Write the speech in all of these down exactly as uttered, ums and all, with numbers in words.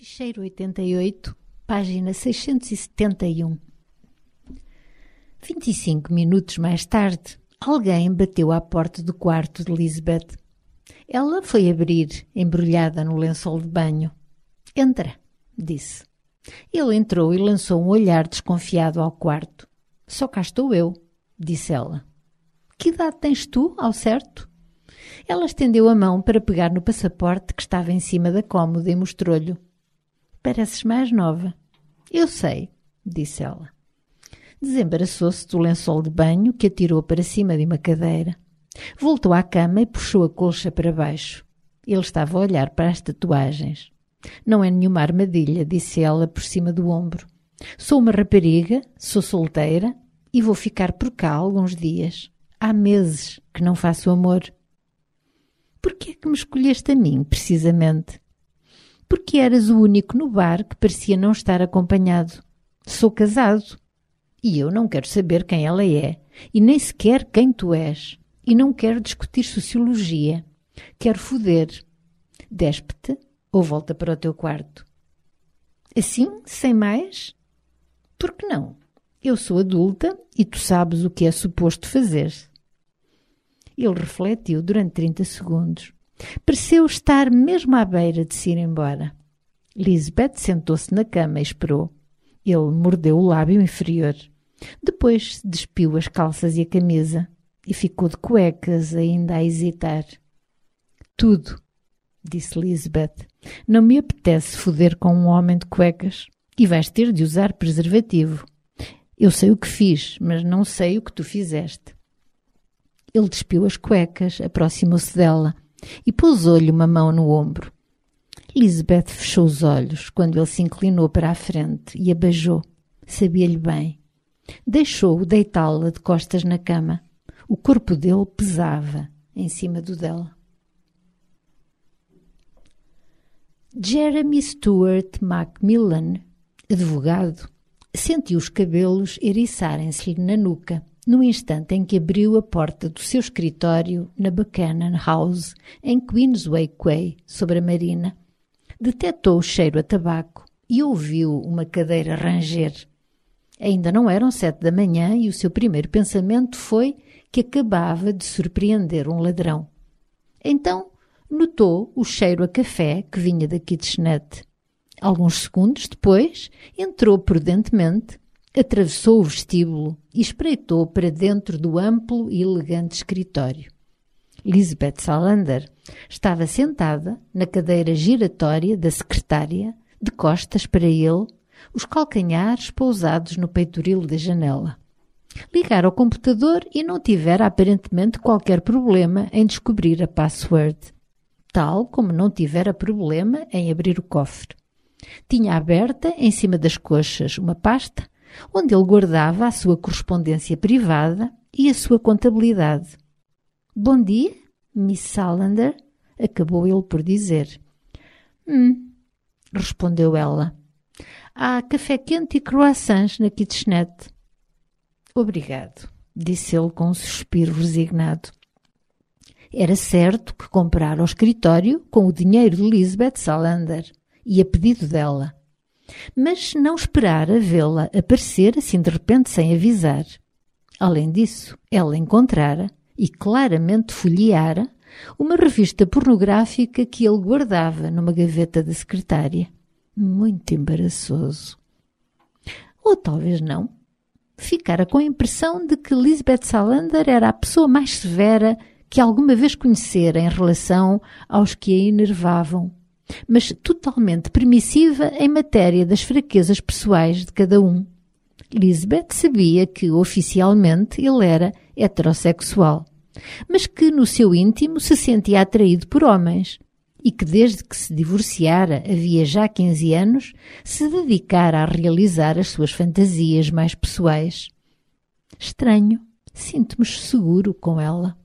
Ficheiro oitenta e oito, página seiscentos e setenta e um. Vinte e cinco minutos mais tarde, alguém bateu à porta do quarto de Lisbeth. Ela foi abrir, embrulhada no lençol de banho. — Entra, disse. Ele entrou e lançou um olhar desconfiado ao quarto. — Só cá estou eu, disse ela. — Que idade tens tu, ao certo? Ela estendeu a mão para pegar no passaporte que estava em cima da cômoda e mostrou-lhe. — Pareces mais nova. — Eu sei, disse ela. Desembaraçou-se do lençol de banho que atirou para cima de uma cadeira. Voltou à cama e puxou a colcha para baixo. Ele estava a olhar para as tatuagens. — Não é nenhuma armadilha, disse ela por cima do ombro. Sou uma rapariga, sou solteira e vou ficar por cá alguns dias. Há meses que não faço amor. — Por que é que me escolheste a mim, precisamente? — Porque eras o único no bar que parecia não estar acompanhado. Sou casado. E eu não quero saber quem ela é, e nem sequer quem tu és. E não quero discutir sociologia. Quero foder. Despe-te ou volta para o teu quarto. Assim, sem mais? Por que não? Eu sou adulta e tu sabes o que é suposto fazer. Ele refletiu durante trinta segundos. Pareceu estar mesmo à beira de se ir embora. Lisbeth sentou-se na cama e esperou. Ele mordeu o lábio inferior. Depois despiu as calças e a camisa e ficou de cuecas, ainda a hesitar. — Tudo, disse Lisbeth. Não me apetece foder com um homem de cuecas e vais ter de usar preservativo. Eu sei o que fiz, mas não sei o que tu fizeste. Ele despiu as cuecas, aproximou-se dela e pousou-lhe uma mão no ombro. Lisbeth fechou os olhos quando ele se inclinou para a frente e a beijou. Sabia-lhe bem. Deixou-o deitá-la de costas na cama. O corpo dele pesava em cima do dela. Jeremy Stuart Macmillan, advogado, sentiu os cabelos eriçarem-se-lhe na nuca no instante em que abriu a porta do seu escritório na Buchanan House, em Queensway Quay, sobre a marina. Detetou o cheiro a tabaco e ouviu uma cadeira ranger. Ainda não eram sete da manhã e o seu primeiro pensamento foi que acabava de surpreender um ladrão. Então notou o cheiro a café que vinha da kitchenette. Alguns segundos depois, entrou prudentemente, atravessou o vestíbulo e espreitou para dentro do amplo e elegante escritório. Lisbeth Salander estava sentada na cadeira giratória da secretária, de costas para ele, os calcanhares pousados no peitoril da janela. Ligara ao computador e não tivera aparentemente qualquer problema em descobrir a password, tal como não tivera problema em abrir o cofre. Tinha aberta, em cima das coxas, uma pasta onde ele guardava a sua correspondência privada e a sua contabilidade. — Bom dia, Miss Salander, acabou ele por dizer. — Hum, respondeu ela. — Há café quente e croissants na kitchenette. — Obrigado, disse ele com um suspiro resignado. Era certo que comprara ao escritório com o dinheiro de Lisbeth Salander e a pedido dela. Mas não esperara vê-la aparecer assim de repente sem avisar. Além disso, ela encontrara, e claramente folheara, uma revista pornográfica que ele guardava numa gaveta da secretária. Muito embaraçoso. Ou talvez não. Ficara com a impressão de que Lisbeth Salander era a pessoa mais severa que alguma vez conhecera em relação aos que a enervavam, mas totalmente permissiva em matéria das fraquezas pessoais de cada um. Lisbeth sabia que, oficialmente, ele era heterossexual, mas que no seu íntimo se sentia atraído por homens e que desde que se divorciara havia já quinze anos, se dedicara a realizar as suas fantasias mais pessoais. Estranho, sinto-me seguro com ela.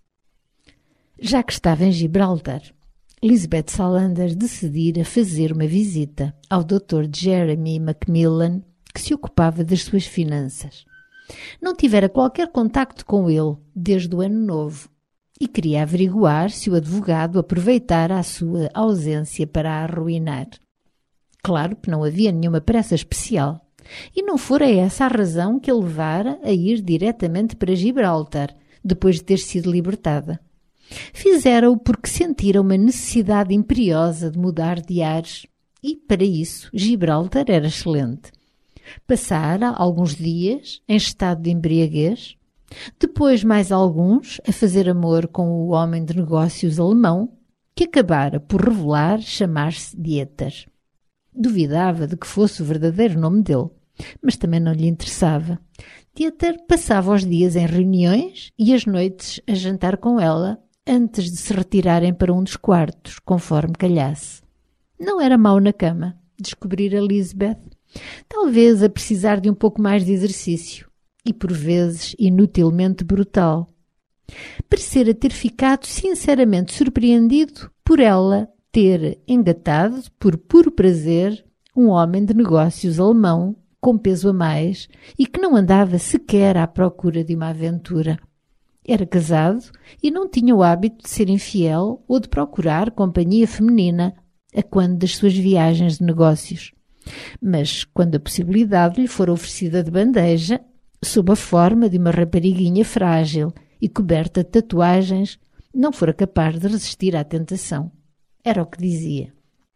Já que estava em Gibraltar, Lisbeth Salander decidira fazer uma visita ao doutor Jeremy Macmillan, que se ocupava das suas finanças. Não tivera qualquer contacto com ele desde o ano novo e queria averiguar se o advogado aproveitara a sua ausência para a arruinar. Claro que não havia nenhuma pressa especial. E não fora essa a razão que a levara a ir diretamente para Gibraltar, depois de ter sido libertada. Fizera-o porque sentira uma necessidade imperiosa de mudar de ares, e, para isso, Gibraltar era excelente. Passara alguns dias em estado de embriaguez, depois mais alguns a fazer amor com o homem de negócios alemão, que acabara por revelar chamar-se Dieter. Duvidava de que fosse o verdadeiro nome dele, mas também não lhe interessava. Dieter passava os dias em reuniões e as noites a jantar com ela, antes de se retirarem para um dos quartos, conforme calhasse. Não era mau na cama, descobrira Lisbeth, talvez a precisar de um pouco mais de exercício, e por vezes inutilmente brutal. Parecera ter ficado sinceramente surpreendido por ela ter engatado, por puro prazer, um homem de negócios alemão com peso a mais e que não andava sequer à procura de uma aventura. Era casado e não tinha o hábito de ser infiel ou de procurar companhia feminina a quando das suas viagens de negócios. Mas, quando a possibilidade lhe for oferecida de bandeja, sob a forma de uma rapariguinha frágil e coberta de tatuagens, não fora capaz de resistir à tentação. Era o que dizia.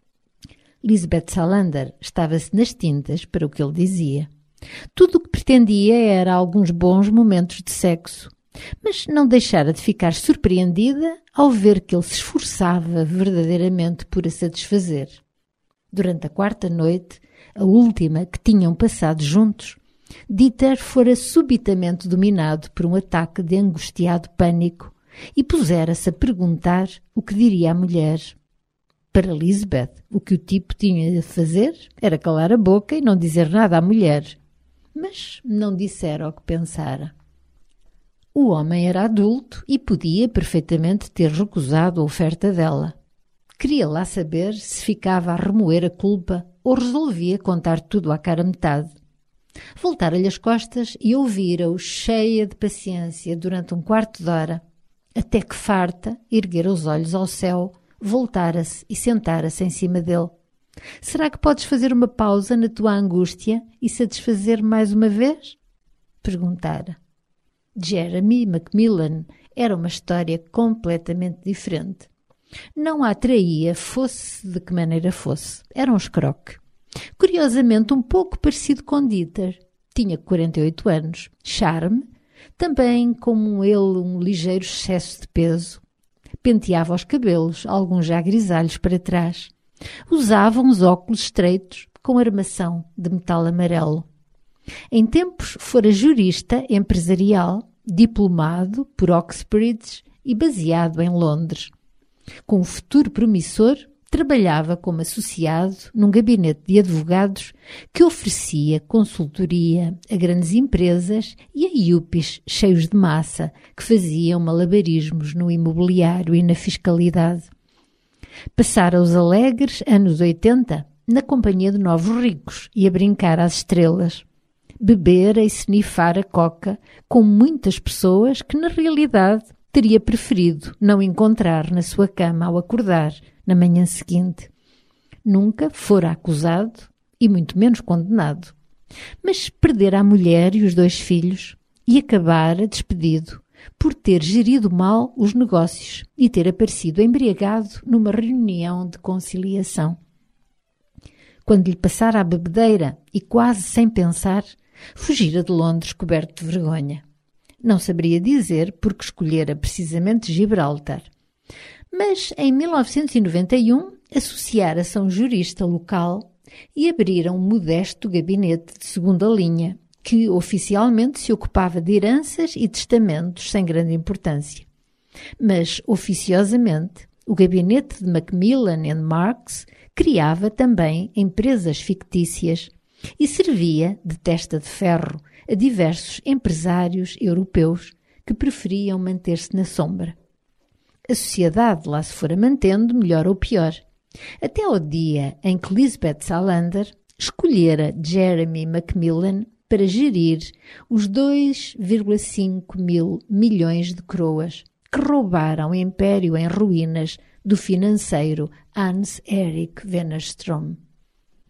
Lisbeth Salander estava-se nas tintas para o que ele dizia. Tudo o que pretendia era alguns bons momentos de sexo, mas não deixara de ficar surpreendida ao ver que ele se esforçava verdadeiramente por a satisfazer. Durante a quarta noite, a última que tinham passado juntos, Dieter fora subitamente dominado por um ataque de angustiado pânico e pusera-se a perguntar o que diria a mulher. Para Lisbeth, o que o tipo tinha de fazer era calar a boca e não dizer nada à mulher. Mas não dissera o que pensara. O homem era adulto e podia perfeitamente ter recusado a oferta dela. Queria lá saber se ficava a remoer a culpa ou resolvia contar tudo à cara metade. Voltara-lhe as costas e ouvira-o cheia de paciência durante um quarto de hora, até que farta, erguera os olhos ao céu, voltara-se e sentara-se em cima dele. Será que podes fazer uma pausa na tua angústia e satisfazer-me mais uma vez? Perguntara. Jeremy Macmillan era uma história completamente diferente. Não a atraía, fosse de que maneira fosse. Era um escroque. Curiosamente um pouco parecido com Dieter. Tinha quarenta e oito anos, charme, também como ele um ligeiro excesso de peso. Penteava os cabelos, alguns já grisalhos para trás. Usava uns óculos estreitos com armação de metal amarelo. Em tempos fora jurista empresarial, diplomado por Oxbridge e baseado em Londres. Com um futuro promissor, trabalhava como associado num gabinete de advogados que oferecia consultoria a grandes empresas e a iupis cheios de massa que faziam malabarismos no imobiliário e na fiscalidade. Passara os alegres anos oitenta na companhia de novos ricos e a brincar às estrelas. Bebera e snifara coca com muitas pessoas que na realidade teria preferido não encontrar na sua cama ao acordar na manhã seguinte. Nunca fora acusado e muito menos condenado, mas perdera a mulher e os dois filhos e acabara despedido por ter gerido mal os negócios e ter aparecido embriagado numa reunião de conciliação. Quando lhe passara a bebedeira e quase sem pensar, fugira de Londres coberto de vergonha. Não saberia dizer porque escolhera precisamente Gibraltar. Mas em mil novecentos e noventa e um associara-se a um jurista local e abrira um modesto gabinete de segunda linha que oficialmente se ocupava de heranças e testamentos sem grande importância. Mas oficiosamente o gabinete de Macmillan and Marx criava também empresas fictícias e servia de testa de ferro a diversos empresários europeus que preferiam manter-se na sombra. A sociedade lá se fora mantendo, melhor ou pior, até ao dia em que Lisbeth Salander escolhera Jeremy Macmillan para gerir os dois vírgula cinco mil milhões de coroas que roubaram o império em ruínas do financeiro Hans Erik Wennerström.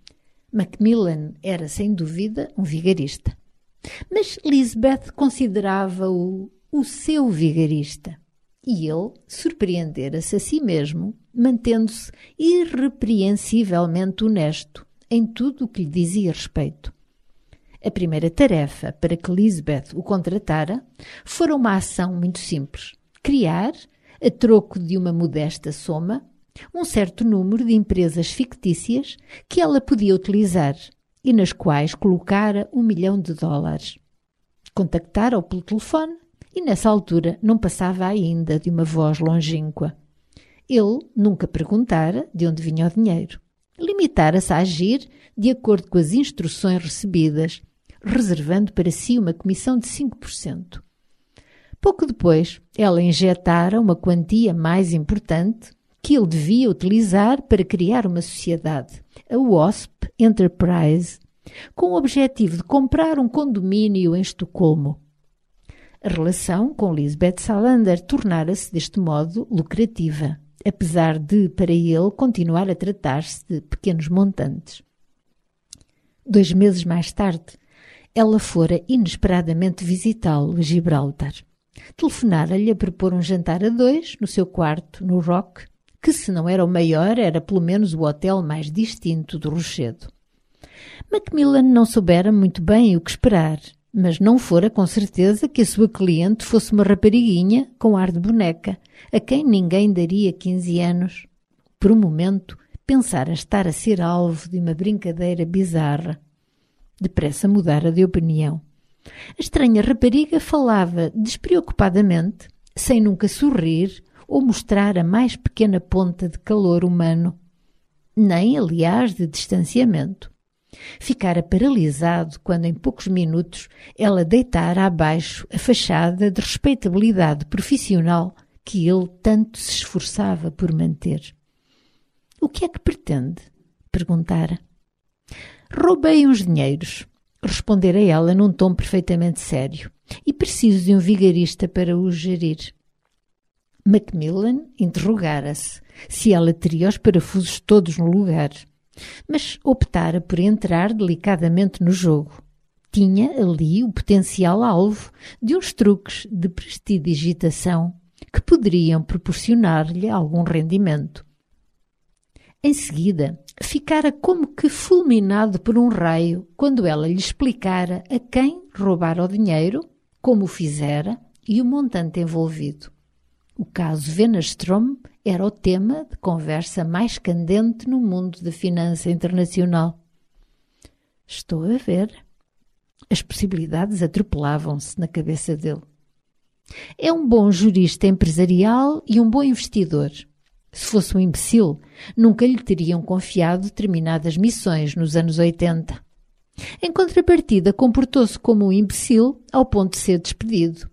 Macmillan era, sem dúvida, um vigarista. Mas Lisbeth considerava-o o seu vigarista. E ele surpreendera-se a si mesmo, mantendo-se irrepreensivelmente honesto em tudo o que lhe dizia respeito. A primeira tarefa para que Lisbeth o contratara fora uma ação muito simples: criar, a troco de uma modesta soma, um certo número de empresas fictícias que ela podia utilizar e nas quais colocara um milhão de dólares. Contactara-o pelo telefone e nessa altura não passava ainda de uma voz longínqua. Ele nunca perguntara de onde vinha o dinheiro. Limitara-se a agir de acordo com as instruções recebidas, reservando para si uma comissão de cinco por cento. Pouco depois, ela injetara uma quantia mais importante que ele devia utilizar para criar uma sociedade, a Wasp Enterprise, com o objetivo de comprar um condomínio em Estocolmo. A relação com Lisbeth Salander tornara-se deste modo lucrativa, apesar de, para ele, continuar a tratar-se de pequenos montantes. Dois meses mais tarde, ela fora inesperadamente visitá-lo a Gibraltar. Telefonara-lhe a propor um jantar a dois no seu quarto, no Rock, que se não era o maior, era pelo menos o hotel mais distinto do Rochedo. Macmillan não soubera muito bem o que esperar, mas não fora com certeza que a sua cliente fosse uma rapariguinha com ar de boneca, a quem ninguém daria quinze anos. Por um momento, pensara estar a ser alvo de uma brincadeira bizarra. Depressa mudara de opinião. A estranha rapariga falava despreocupadamente, sem nunca sorrir ou mostrar a mais pequena ponta de calor humano, nem, aliás, de distanciamento. Ficara paralisado quando, em poucos minutos, ela deitara abaixo a fachada de respeitabilidade profissional que ele tanto se esforçava por manter. — O que é que pretende? Perguntara. — Roubei uns dinheiros, respondera ela num tom perfeitamente sério, e preciso de um vigarista para os gerir. Macmillan interrogara-se se ela teria os parafusos todos no lugar, mas optara por entrar delicadamente no jogo. Tinha ali o potencial alvo de uns truques de prestidigitação que poderiam proporcionar-lhe algum rendimento. Em seguida, ficara como que fulminado por um raio quando ela lhe explicara a quem roubara o dinheiro, como o fizera e o montante envolvido. O caso Wennerström era o tema de conversa mais candente no mundo da finança internacional. Estou a ver. As possibilidades atropelavam-se na cabeça dele. É um bom jurista empresarial e um bom investidor. Se fosse um imbecil, nunca lhe teriam confiado determinadas missões nos anos oitenta. Em contrapartida, comportou-se como um imbecil ao ponto de ser despedido.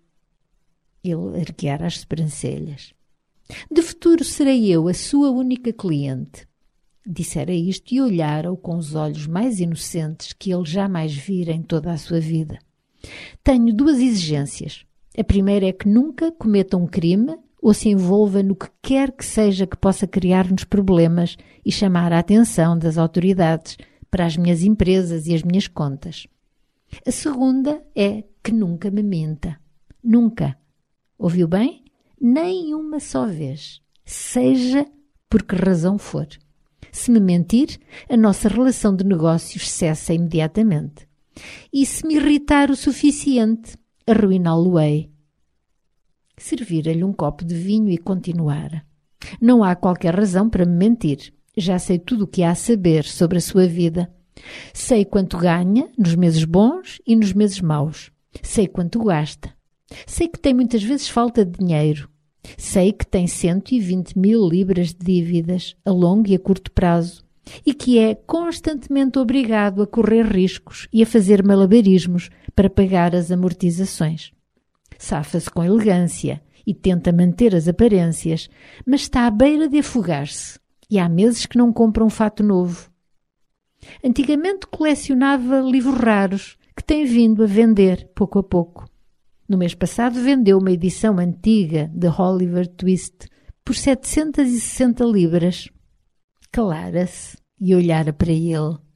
Ele arqueara as sobrancelhas. De futuro serei eu a sua única cliente. Dissera isto e olhara-o com os olhos mais inocentes que ele jamais vira em toda a sua vida. Tenho duas exigências. A primeira é que nunca cometa um crime ou se envolva no que quer que seja que possa criar-nos problemas e chamar a atenção das autoridades para as minhas empresas e as minhas contas. A segunda é que nunca me minta. Nunca. Ouviu bem? Nem uma só vez. Seja por que razão for. Se me mentir, a nossa relação de negócios cessa imediatamente. E se me irritar o suficiente, arruiná-lo-ei. Servira-lhe um copo de vinho e continuara. Não há qualquer razão para me mentir. Já sei tudo o que há a saber sobre a sua vida. Sei quanto ganha nos meses bons e nos meses maus. Sei quanto gasta. Sei que tem muitas vezes falta de dinheiro. Sei que tem cento e vinte mil libras de dívidas a longo e a curto prazo e que é constantemente obrigado a correr riscos e a fazer malabarismos para pagar as amortizações. Safa-se com elegância e tenta manter as aparências, mas está à beira de afogar-se e há meses que não compra um fato novo. Antigamente colecionava livros raros que tem vindo a vender pouco a pouco. No mês passado vendeu uma edição antiga de Oliver Twist por setecentas e sessenta libras. Calara-se e olhara para ele.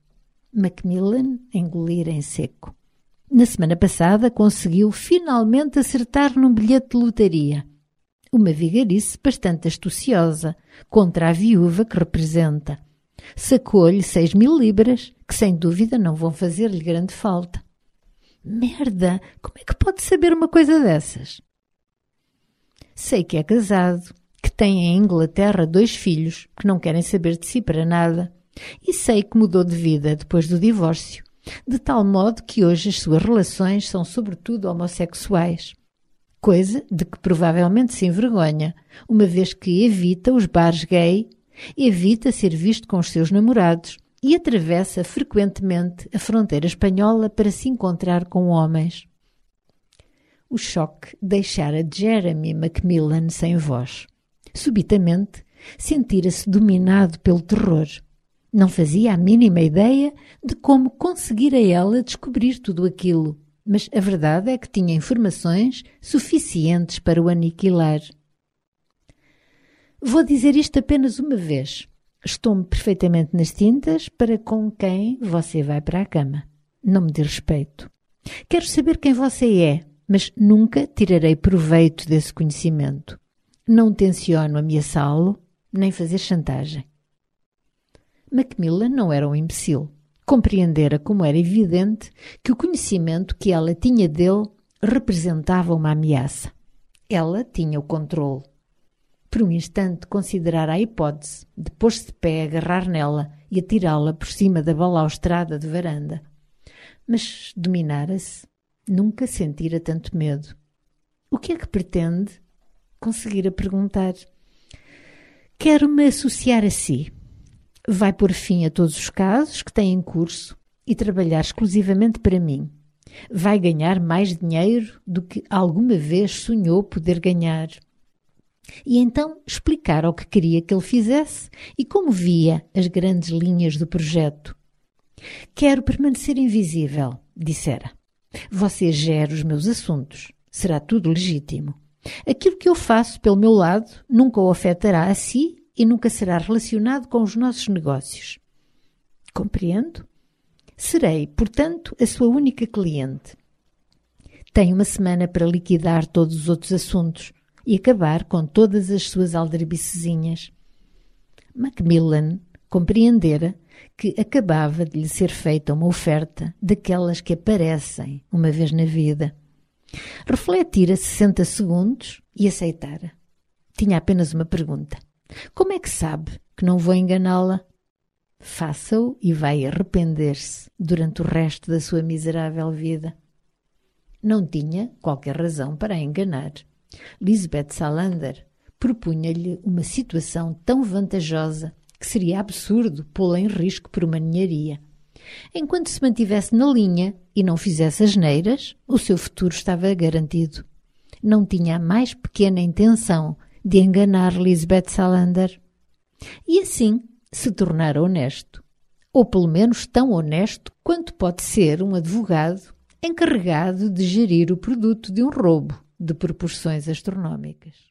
Macmillan engolir em seco. Na semana passada conseguiu finalmente acertar num bilhete de lotaria. Uma vigarice bastante astuciosa contra a viúva que representa. Sacou-lhe seis mil libras, que sem dúvida não vão fazer-lhe grande falta. Merda! Como é que pode saber uma coisa dessas? Sei que é casado, que tem em Inglaterra dois filhos que não querem saber de si para nada. E sei que mudou de vida depois do divórcio, de tal modo que hoje as suas relações são sobretudo homossexuais. Coisa de que provavelmente se envergonha, uma vez que evita os bares gay, evita ser visto com os seus namorados e atravessa frequentemente a fronteira espanhola para se encontrar com homens. O choque deixara Jeremy Macmillan sem voz. Subitamente, sentira-se dominado pelo terror. Não fazia a mínima ideia de como conseguira ela descobrir tudo aquilo, mas a verdade é que tinha informações suficientes para o aniquilar. Vou dizer isto apenas uma vez. Estou-me perfeitamente nas tintas para com quem você vai para a cama. Não me dê respeito. Quero saber quem você é, mas nunca tirarei proveito desse conhecimento. Não tenciono ameaçá-lo, nem fazer chantagem. Macmillan não era um imbecil. Compreendera como era evidente que o conhecimento que ela tinha dele representava uma ameaça. Ela tinha o controle. Por um instante considerara a hipótese de pôr-se de pé, agarrar nela e atirá-la por cima da balaustrada de varanda. Mas dominara-se. Nunca sentira tanto medo. O que é que pretende? Conseguira perguntar. Quero-me associar a si. Vai pôr fim a todos os casos que tem em curso e trabalhar exclusivamente para mim. Vai ganhar mais dinheiro do que alguma vez sonhou poder ganhar. E então explicar o que queria que ele fizesse e como via as grandes linhas do projeto. Quero permanecer invisível, dissera. Você gera os meus assuntos. Será tudo legítimo. Aquilo que eu faço pelo meu lado nunca o afetará a si e nunca será relacionado com os nossos negócios. Compreendo? Serei, portanto, a sua única cliente. Tem uma semana para liquidar todos os outros assuntos e acabar com todas as suas aldrabicezinhas. Macmillan compreendera que acabava de lhe ser feita uma oferta daquelas que aparecem uma vez na vida. Refletira sessenta segundos e aceitara. Tinha apenas uma pergunta. Como é que sabe que não vou enganá-la? Faça-o e vai arrepender-se durante o resto da sua miserável vida. Não tinha qualquer razão para a enganar. Lisbeth Salander propunha-lhe uma situação tão vantajosa que seria absurdo pô-la em risco por uma ninharia. Enquanto se mantivesse na linha e não fizesse asneiras, o seu futuro estava garantido. Não tinha a mais pequena intenção de enganar Lisbeth Salander. E assim se tornara honesto. Ou pelo menos tão honesto quanto pode ser um advogado encarregado de gerir o produto de um roubo de proporções astronómicas.